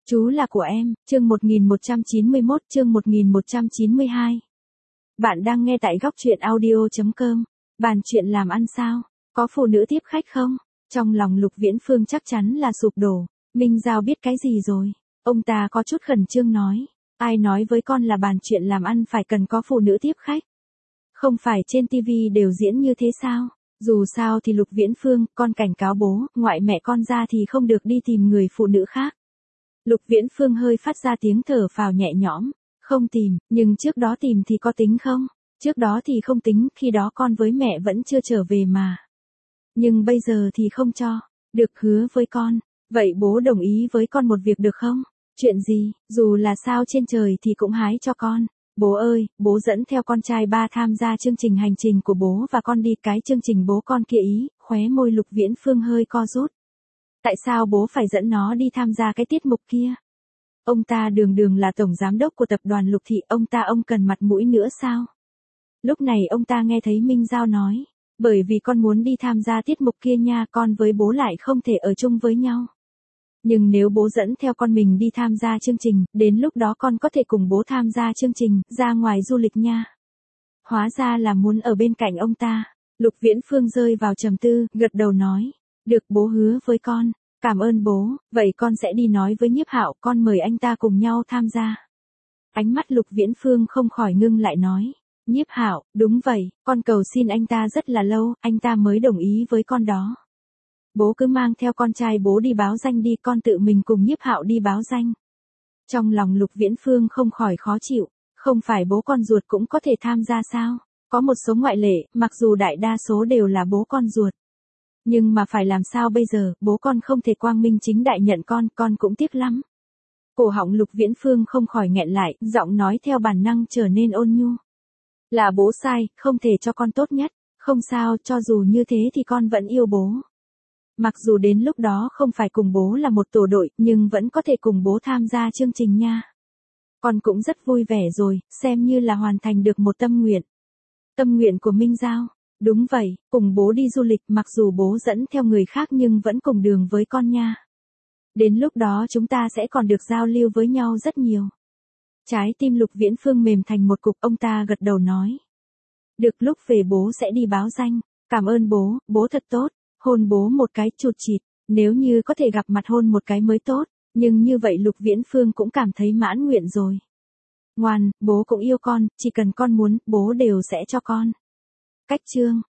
Chú là của em, chương 1191, chương 1192. Bạn đang nghe tại góc truyện audio.com. Bàn chuyện làm ăn sao? Có phụ nữ tiếp khách không? Trong lòng Lục Viễn Phương chắc chắn là sụp đổ. Minh Giao biết cái gì rồi? Ông ta có chút khẩn trương nói. Ai nói với con là bàn chuyện làm ăn phải cần có phụ nữ tiếp khách? Không phải trên TV đều diễn như thế sao? Dù sao thì Lục Viễn Phương, con cảnh cáo bố, ngoại mẹ con ra thì không được đi tìm người phụ nữ khác. Lục Viễn Phương hơi phát ra tiếng thở phào nhẹ nhõm. Không tìm, nhưng trước đó tìm thì có tính không? Trước đó thì không tính, khi đó con với mẹ vẫn chưa trở về mà. Nhưng bây giờ thì không cho. Được, hứa với con. Vậy bố đồng ý với con một việc được không? Chuyện gì, dù là sao trên trời thì cũng hái cho con. Bố ơi, bố dẫn theo con trai ba tham gia chương trình hành trình của bố và con đi cái chương trình bố con kia ý, khóe môi Lục Viễn Phương hơi co rút. Tại sao bố phải dẫn nó đi tham gia cái tiết mục kia? Ông ta đường đường là tổng giám đốc của tập đoàn Lục Thị, ông cần mặt mũi nữa sao? Lúc này ông ta nghe thấy Minh Giao nói, bởi vì con muốn đi tham gia tiết mục kia nha, con với bố lại không thể ở chung với nhau. Nhưng nếu bố dẫn theo con mình đi tham gia chương trình, đến lúc đó con có thể cùng bố tham gia chương trình, ra ngoài du lịch nha. Hóa ra là muốn ở bên cạnh ông ta. Lục Viễn Phương rơi vào trầm tư, gật đầu nói, được, bố hứa với con. Cảm ơn bố, vậy con sẽ đi nói với Nhiếp Hạo, con mời anh ta cùng nhau tham gia. Ánh mắt Lục Viễn Phương không khỏi ngưng lại nói, Nhiếp Hạo, đúng vậy, con cầu xin anh ta rất là lâu, anh ta mới đồng ý với con đó. Bố cứ mang theo con trai bố đi báo danh đi, con tự mình cùng Nhiếp Hạo đi báo danh. Trong lòng Lục Viễn Phương không khỏi khó chịu, không phải bố con ruột cũng có thể tham gia sao? Có một số ngoại lệ, mặc dù đại đa số đều là bố con ruột. Nhưng mà phải làm sao bây giờ, bố con không thể quang minh chính đại nhận con cũng tiếc lắm. Cổ họng Lục Viễn Phương không khỏi nghẹn lại, giọng nói theo bản năng trở nên ôn nhu. Là bố sai, không thể cho con tốt nhất, không sao, cho dù như thế thì con vẫn yêu bố. Mặc dù đến lúc đó không phải cùng bố là một tổ đội, nhưng vẫn có thể cùng bố tham gia chương trình nha. Con cũng rất vui vẻ rồi, xem như là hoàn thành được một tâm nguyện. Tâm nguyện của Minh Giao. Đúng vậy, cùng bố đi du lịch, mặc dù bố dẫn theo người khác nhưng vẫn cùng đường với con nha. Đến lúc đó chúng ta sẽ còn được giao lưu với nhau rất nhiều. Trái tim Lục Viễn Phương mềm thành một cục, ông ta gật đầu nói. Được, lúc về bố sẽ đi báo danh. Cảm ơn bố, bố thật tốt. Hôn bố một cái chụt chịt, nếu như có thể gặp mặt hôn một cái mới tốt, nhưng như vậy Lục Viễn Phương cũng cảm thấy mãn nguyện rồi. Ngoan, bố cũng yêu con, chỉ cần con muốn, bố đều sẽ cho con. Cách chương